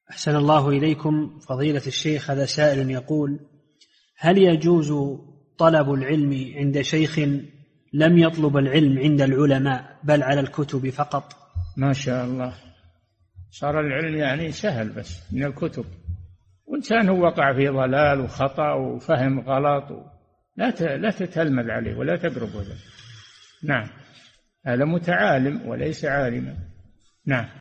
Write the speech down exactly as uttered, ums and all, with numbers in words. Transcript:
أحسن الله إليكم فضيلة الشيخ. هذا سائل يقول: هل يجوز طلب العلم عند شيخ لم يطلب العلم عند العلماء بل على الكتب فقط؟ ما شاء الله، صار العلم يعني سهل بس من الكتب، وإنسان هو وقع في ضلال وخطأ وفهم غلط لا لا تتلمذ عليه ولا تقرب له. نعم، هذا متعالم وليس عالما. نعم.